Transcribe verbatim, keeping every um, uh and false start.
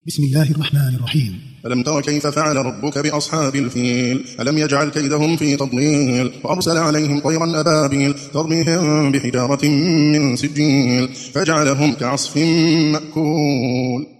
بسم الله الرحمن الرحيم. ألم تر كيف فعل ربك بأصحاب الفيل ألم يجعل كيدهم في تضليل وأرسل عليهم طيرا أبابيل ترميهم بحجارة من سجيل فجعلهم كعصف مأكول.